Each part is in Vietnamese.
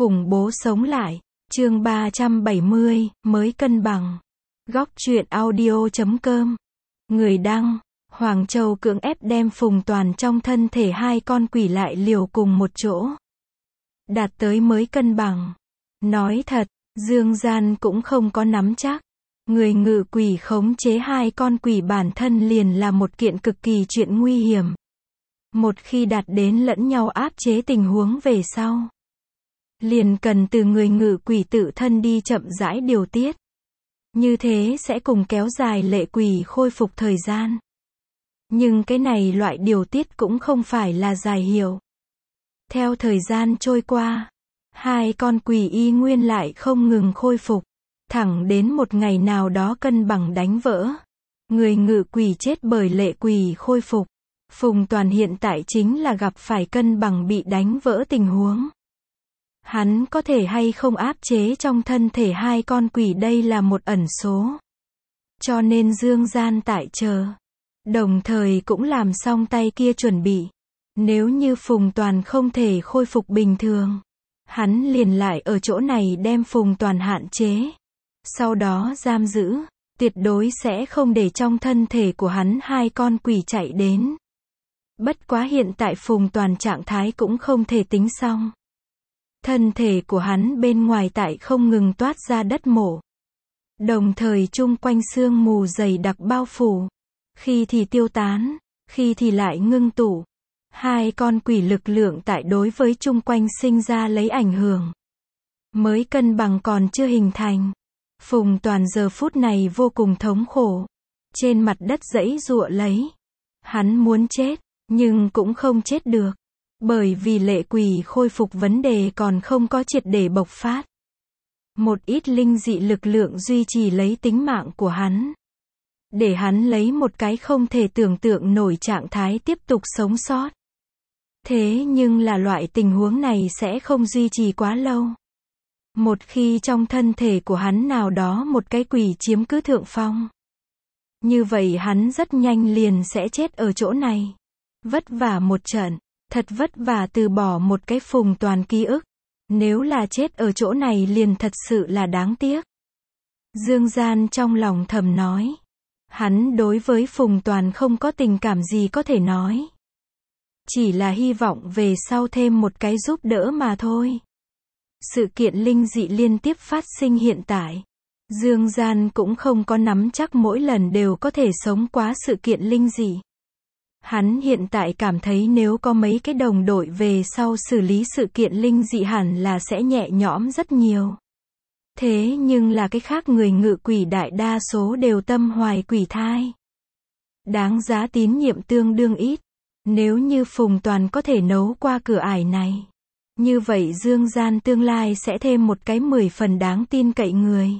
Khủng bố sống lại. Chương 370, mới cân bằng. Góc truyện audio.com. Người đăng, Hoàng Châu cưỡng ép đem Phùng Toàn trong thân thể hai con quỷ lại liều cùng một chỗ. Đạt tới mới cân bằng. Nói thật, Dương Gian cũng không có nắm chắc. Người ngự quỷ khống chế hai con quỷ bản thân liền là một kiện cực kỳ chuyện nguy hiểm. Một khi đạt đến lẫn nhau áp chế tình huống về sau, liền cần từ người ngự quỷ tự thân đi chậm rãi điều tiết. Như thế sẽ cùng kéo dài lệ quỷ khôi phục thời gian. Nhưng cái này loại điều tiết cũng không phải là dài hiệu. Theo thời gian trôi qua, hai con quỷ y nguyên lại không ngừng khôi phục. Thẳng đến một ngày nào đó cân bằng đánh vỡ. Người ngự quỷ chết bởi lệ quỷ khôi phục. Phùng Toàn hiện tại chính là gặp phải cân bằng bị đánh vỡ tình huống. Hắn có thể hay không áp chế trong thân thể hai con quỷ đây là một ẩn số. Cho nên Dương Gian tại chờ. Đồng thời cũng làm xong tay kia chuẩn bị. Nếu như Phùng Toàn không thể khôi phục bình thường, hắn liền lại ở chỗ này đem Phùng Toàn hạn chế. Sau đó giam giữ, tuyệt đối sẽ không để trong thân thể của hắn hai con quỷ chạy đến. Bất quá hiện tại Phùng Toàn trạng thái cũng không thể tính xong. Thân thể của hắn bên ngoài tại không ngừng toát ra đất mộ. Đồng thời chung quanh sương mù dày đặc bao phủ. Khi thì tiêu tán, khi thì lại ngưng tụ. Hai con quỷ lực lượng tại đối với chung quanh sinh ra lấy ảnh hưởng. Mới cân bằng còn chưa hình thành. Phùng Toàn giờ phút này vô cùng thống khổ. Trên mặt đất giãy giụa lấy. Hắn muốn chết, nhưng cũng không chết được. Bởi vì lệ quỷ khôi phục vấn đề còn không có triệt để bộc phát. Một ít linh dị lực lượng duy trì lấy tính mạng của hắn. Để hắn lấy một cái không thể tưởng tượng nổi trạng thái tiếp tục sống sót. Thế nhưng là loại tình huống này sẽ không duy trì quá lâu. Một khi trong thân thể của hắn nào đó một cái quỷ chiếm cứ thượng phong, như vậy hắn rất nhanh liền sẽ chết ở chỗ này. Vất vả một trận, thật vất vả từ bỏ một cái Phùng Toàn ký ức. Nếu là chết ở chỗ này liền thật sự là đáng tiếc. Dương Gian trong lòng thầm nói. Hắn đối với Phùng Toàn không có tình cảm gì có thể nói. Chỉ là hy vọng về sau thêm một cái giúp đỡ mà thôi. Sự kiện linh dị liên tiếp phát sinh hiện tại. Dương Gian cũng không có nắm chắc mỗi lần đều có thể sống qua sự kiện linh dị. Hắn hiện tại cảm thấy nếu có mấy cái đồng đội về sau xử lý sự kiện linh dị hẳn là sẽ nhẹ nhõm rất nhiều. Thế nhưng là cái khác người ngự quỷ đại đa số đều tâm hoài quỷ thai. Đáng giá tín nhiệm tương đương ít. Nếu như Phùng Toàn có thể nấu qua cửa ải này, như vậy Dương Gian tương lai sẽ thêm một cái 10 phần đáng tin cậy người.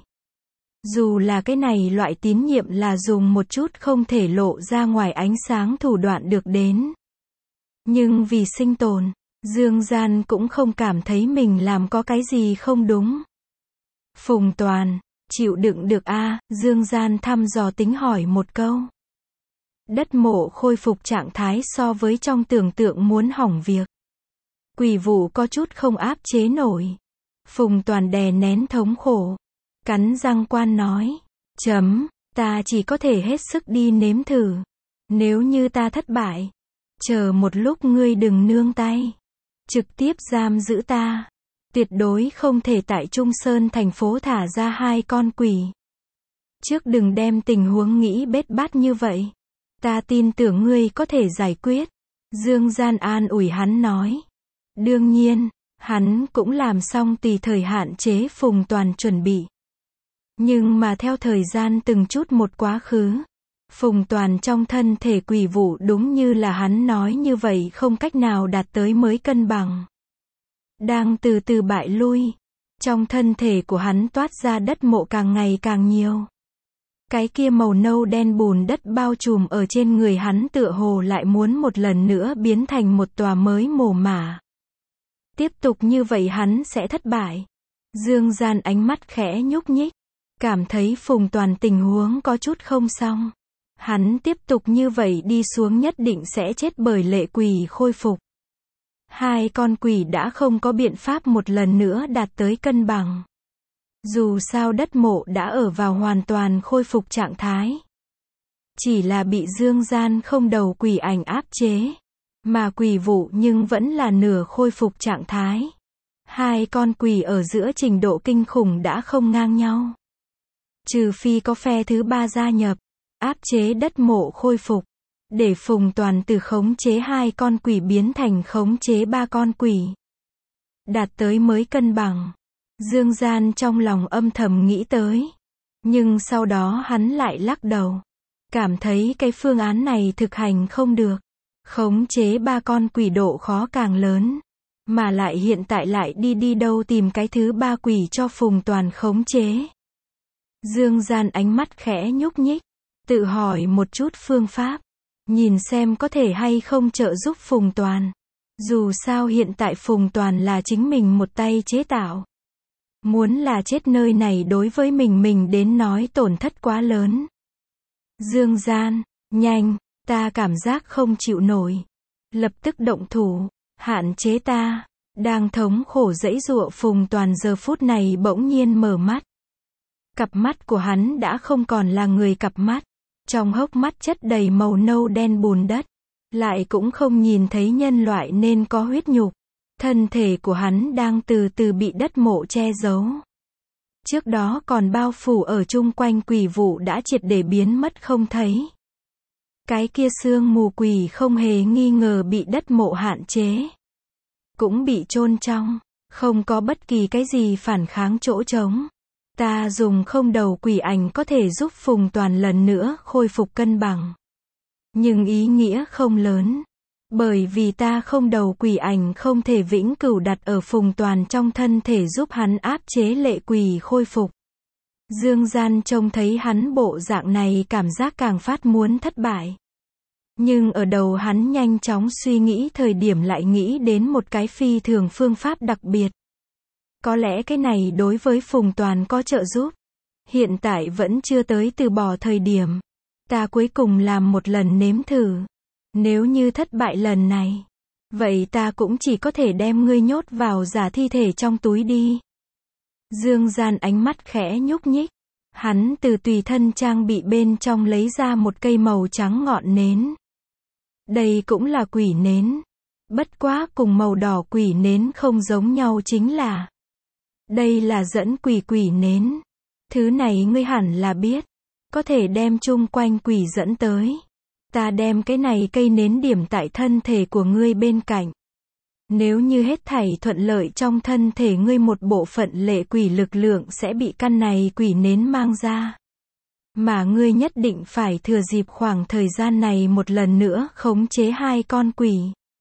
Dù là cái này loại tín nhiệm là dùng một chút không thể lộ ra ngoài ánh sáng thủ đoạn được đến. Nhưng vì sinh tồn, Dương Gian cũng không cảm thấy mình làm có cái gì không đúng. Phùng Toàn, chịu đựng được a? Dương Gian thăm dò tính hỏi một câu. Đất mộ khôi phục trạng thái so với trong tưởng tượng muốn hỏng việc. Quỷ vụ có chút không áp chế nổi. Phùng Toàn đè nén thống khổ. Cắn răng quan nói. Ta chỉ có thể hết sức đi nếm thử. Nếu như ta thất bại, chờ một lúc ngươi đừng nương tay. Trực tiếp giam giữ ta. Tuyệt đối không thể tại Trung Sơn thành phố thả ra hai con quỷ. Trước đừng đem tình huống nghĩ bết bát như vậy. Ta tin tưởng ngươi có thể giải quyết. Dương Gian an ủi hắn nói. Đương nhiên, hắn cũng làm xong tùy thời hạn chế Phùng Toàn chuẩn bị. Nhưng mà theo thời gian từng chút một quá khứ, Phùng Toàn trong thân thể quỷ vụ đúng như là hắn nói như vậy không cách nào đạt tới mới cân bằng. Đang từ từ bại lui. Trong thân thể của hắn toát ra đất mộ càng ngày càng nhiều. Cái kia màu nâu đen bùn đất bao trùm ở trên người hắn tựa hồ lại muốn một lần nữa biến thành một tòa mới mồ mả. Tiếp tục như vậy hắn sẽ thất bại. Dương Gian ánh mắt khẽ nhúc nhích. Cảm thấy Phùng Toàn tình huống có chút không xong. Hắn tiếp tục như vậy đi xuống nhất định sẽ chết bởi lệ quỷ khôi phục. Hai con quỷ đã không có biện pháp một lần nữa đạt tới cân bằng. Dù sao đất mộ đã ở vào hoàn toàn khôi phục trạng thái. Chỉ là bị dương gian không đầu quỷ ảnh áp chế. Mà quỷ vụ nhưng vẫn là nửa khôi phục trạng thái. Hai con quỷ ở giữa trình độ kinh khủng đã không ngang nhau. Trừ phi có phe thứ ba gia nhập, áp chế đất mộ khôi phục. Để Phùng Toàn từ khống chế hai con quỷ biến thành khống chế ba con quỷ. Đạt tới mới cân bằng. Dương gian trong lòng âm thầm nghĩ tới. Nhưng sau đó hắn lại lắc đầu. Cảm thấy cái phương án này thực hành không được. Khống chế ba con quỷ độ khó càng lớn. Mà lại hiện tại lại đi đâu tìm cái thứ ba quỷ cho Phùng Toàn khống chế. Dương gian ánh mắt khẽ nhúc nhích. Tự hỏi một chút phương pháp. Nhìn xem có thể hay không trợ giúp Phùng Toàn. Dù sao hiện tại Phùng Toàn là chính mình một tay chế tạo. Muốn là chết nơi này đối với mình đến nói tổn thất quá lớn. Dương gian, nhanh, ta cảm giác không chịu nổi. Lập tức động thủ, hạn chế ta. Đang thống khổ giãy giụa Phùng Toàn giờ phút này bỗng nhiên mở mắt. Cặp mắt của hắn đã không còn là người cặp mắt. Trong hốc mắt chất đầy màu nâu đen bùn đất. Lại cũng không nhìn thấy nhân loại nên có huyết nhục. Thân thể của hắn đang từ từ bị đất mộ che giấu. Trước đó còn bao phủ ở chung quanh quỷ vụ đã triệt để biến mất không thấy. Cái kia sương mù quỷ không hề nghi ngờ bị đất mộ hạn chế. Cũng bị chôn trong, không có bất kỳ cái gì phản kháng chỗ trống. Ta dùng không đầu quỷ ảnh có thể giúp Phùng Toàn lần nữa khôi phục cân bằng. Nhưng ý nghĩa không lớn. Bởi vì ta không đầu quỷ ảnh không thể vĩnh cửu đặt ở Phùng Toàn trong thân thể giúp hắn áp chế lệ quỷ khôi phục. Dương gian trông thấy hắn bộ dạng này cảm giác càng phát muốn thất bại. Nhưng ở đầu hắn nhanh chóng suy nghĩ thời điểm lại nghĩ đến một cái phi thường phương pháp đặc biệt. Có lẽ cái này đối với Phùng Toàn có trợ giúp. Hiện tại vẫn chưa tới từ bỏ thời điểm. Ta cuối cùng làm một lần nếm thử. Nếu như thất bại lần này, vậy ta cũng chỉ có thể đem ngươi nhốt vào giả thi thể trong túi đi. Dương gian ánh mắt khẽ nhúc nhích. Hắn từ tùy thân trang bị bên trong lấy ra một cây màu trắng ngọn nến. Đây cũng là quỷ nến. Bất quá cùng màu đỏ quỷ nến không giống nhau chính là. Đây là dẫn quỷ nến. Thứ này ngươi hẳn là biết. Có thể đem chung quanh quỷ dẫn tới. Ta đem cái này cây nến điểm tại thân thể của ngươi bên cạnh. Nếu như hết thảy thuận lợi trong thân thể ngươi một bộ phận lệ quỷ lực lượng sẽ bị căn này quỷ nến mang ra. Mà ngươi nhất định phải thừa dịp khoảng thời gian này một lần nữa khống chế hai con quỷ.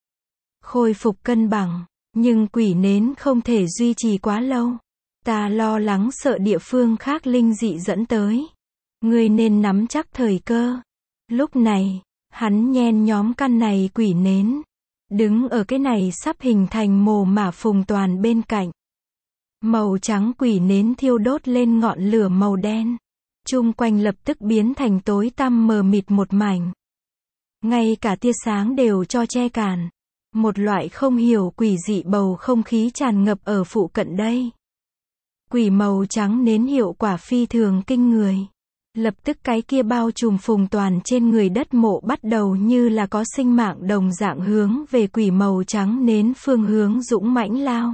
Khôi phục cân bằng. Nhưng quỷ nến không thể duy trì quá lâu. Ta lo lắng sợ địa phương khác linh dị dẫn tới. Ngươi nên nắm chắc thời cơ. Lúc này, hắn nhen nhóm căn này quỷ nến. Đứng ở cái này sắp hình thành mồ mả Phùng Toàn bên cạnh. Màu trắng quỷ nến thiêu đốt lên ngọn lửa màu đen. Chung quanh lập tức biến thành tối tăm mờ mịt một mảnh. Ngay cả tia sáng đều cho che cản. Một loại không hiểu quỷ dị bầu không khí tràn ngập ở phụ cận đây. Quỷ màu trắng nến hiệu quả phi thường kinh người. Lập tức cái kia bao trùm Phùng Toàn trên người đất mộ bắt đầu như là có sinh mạng đồng dạng hướng về quỷ màu trắng nến phương hướng dũng mãnh lao.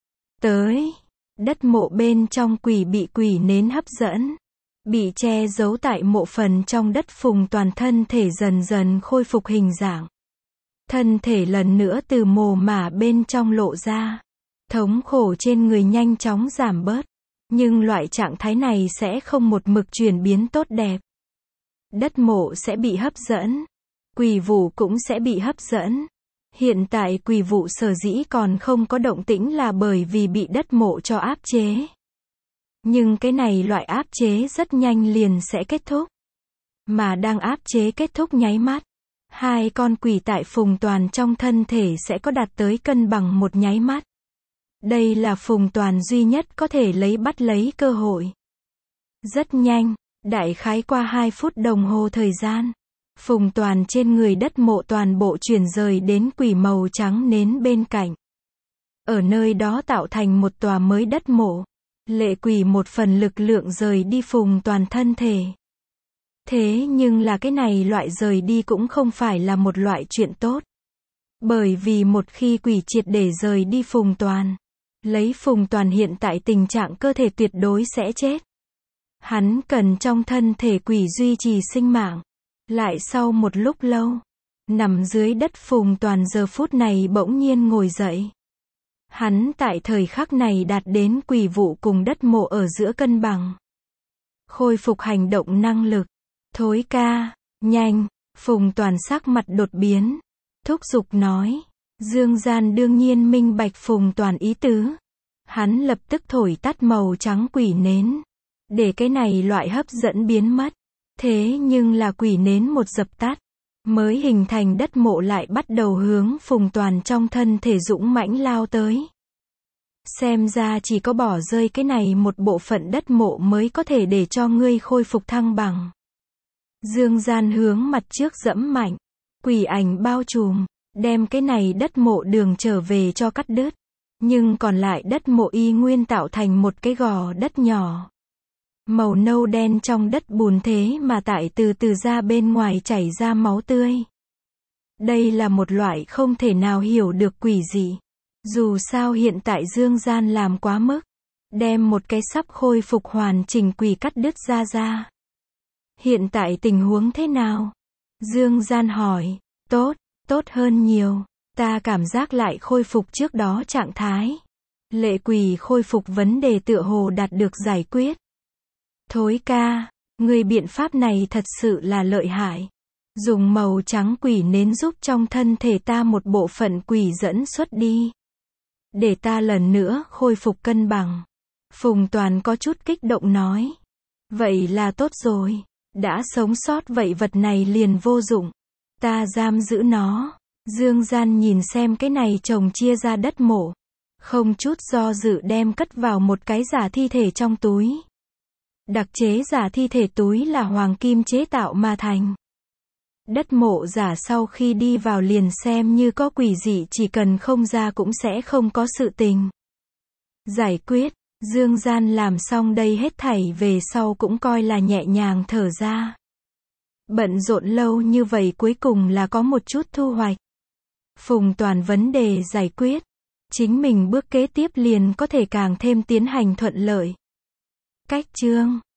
Tới, đất mộ bên trong quỷ bị quỷ nến hấp dẫn. Bị che giấu tại mộ phần trong đất Phùng Toàn thân thể dần dần khôi phục hình dạng. Thân thể lần nữa từ mồ mả bên trong lộ ra. Thống khổ trên người nhanh chóng giảm bớt. Nhưng loại trạng thái này sẽ không một mực chuyển biến tốt đẹp. Đất mộ sẽ bị hấp dẫn. Quỷ vụ cũng sẽ bị hấp dẫn. Hiện tại quỷ vụ sở dĩ còn không có động tĩnh là bởi vì bị đất mộ cho áp chế. Nhưng cái này loại áp chế rất nhanh liền sẽ kết thúc. Mà đang áp chế kết thúc nháy mắt. Hai con quỷ tại Phùng Toàn trong thân thể sẽ có đạt tới cân bằng một nháy mắt. Đây là Phùng Toàn duy nhất có thể bắt lấy cơ hội. Rất nhanh, đại khái qua 2 phút đồng hồ thời gian. Phùng Toàn trên người đất mộ toàn bộ chuyển rời đến quỷ màu trắng nến bên cạnh. Ở nơi đó tạo thành một tòa mới đất mộ. Lệ quỷ một phần lực lượng rời đi Phùng Toàn thân thể. Thế nhưng là cái này loại rời đi cũng không phải là một loại chuyện tốt. Bởi vì một khi quỷ triệt để rời đi Phùng Toàn, lấy Phùng Toàn hiện tại tình trạng cơ thể tuyệt đối sẽ chết. Hắn cần trong thân thể quỷ duy trì sinh mạng. Lại sau một lúc lâu, nằm dưới đất Phùng Toàn giờ phút này bỗng nhiên ngồi dậy. Hắn tại thời khắc này đạt đến quỷ vụ cùng đất mộ ở giữa cân bằng. Khôi phục hành động năng lực. Thối ca, nhanh, Phùng Toàn sắc mặt đột biến. Thúc giục nói. Dương Gian đương nhiên minh bạch Phùng Toàn ý tứ. Hắn lập tức thổi tắt màu trắng quỷ nến. Để cái này loại hấp dẫn biến mất. Thế nhưng là quỷ nến một dập tắt. Mới hình thành đất mộ lại bắt đầu hướng Phùng Toàn trong thân thể dũng mãnh lao tới. Xem ra chỉ có bỏ rơi cái này một bộ phận đất mộ mới có thể để cho ngươi khôi phục thăng bằng. Dương Gian hướng mặt trước dẫm mạnh. Quỷ ảnh bao trùm. Đem cái này đất mộ đường trở về cho cắt đứt. Nhưng còn lại đất mộ y nguyên tạo thành một cái gò đất nhỏ. Màu nâu đen trong đất bùn thế mà tại từ từ ra bên ngoài chảy ra máu tươi. Đây là một loại không thể nào hiểu được quỷ dị. Dù sao hiện tại Dương Gian làm quá mức. Đem một cái sắp khôi phục hoàn chỉnh quỷ cắt đứt ra. Hiện tại tình huống thế nào? Dương Gian hỏi. Tốt hơn nhiều. Ta cảm giác lại khôi phục trước đó trạng thái. Lệ quỷ khôi phục vấn đề tựa hồ đạt được giải quyết. Thối ca, người biện pháp này thật sự là lợi hại. Dùng màu trắng quỷ nến giúp trong thân thể ta một bộ phận quỷ dẫn xuất đi. Để ta lần nữa khôi phục cân bằng. Phùng Toàn có chút kích động nói. Vậy là tốt rồi. Đã sống sót vậy vật này liền vô dụng. Ta giam giữ nó. Dương Gian nhìn xem cái này chồng chia ra đất mộ. Không chút do dự đem cất vào một cái giả thi thể trong túi. Đặc chế giả thi thể túi là hoàng kim chế tạo mà thành. Đất mộ giả sau khi đi vào liền xem như có quỷ dị chỉ cần không ra cũng sẽ không có sự tình. Giải quyết, Dương Gian làm xong đây hết thảy về sau cũng coi là nhẹ nhàng thở ra. Bận rộn lâu như vậy cuối cùng là có một chút thu hoạch. Phùng Toàn vấn đề giải quyết. Chính mình bước kế tiếp liền có thể càng thêm tiến hành thuận lợi. Cách chương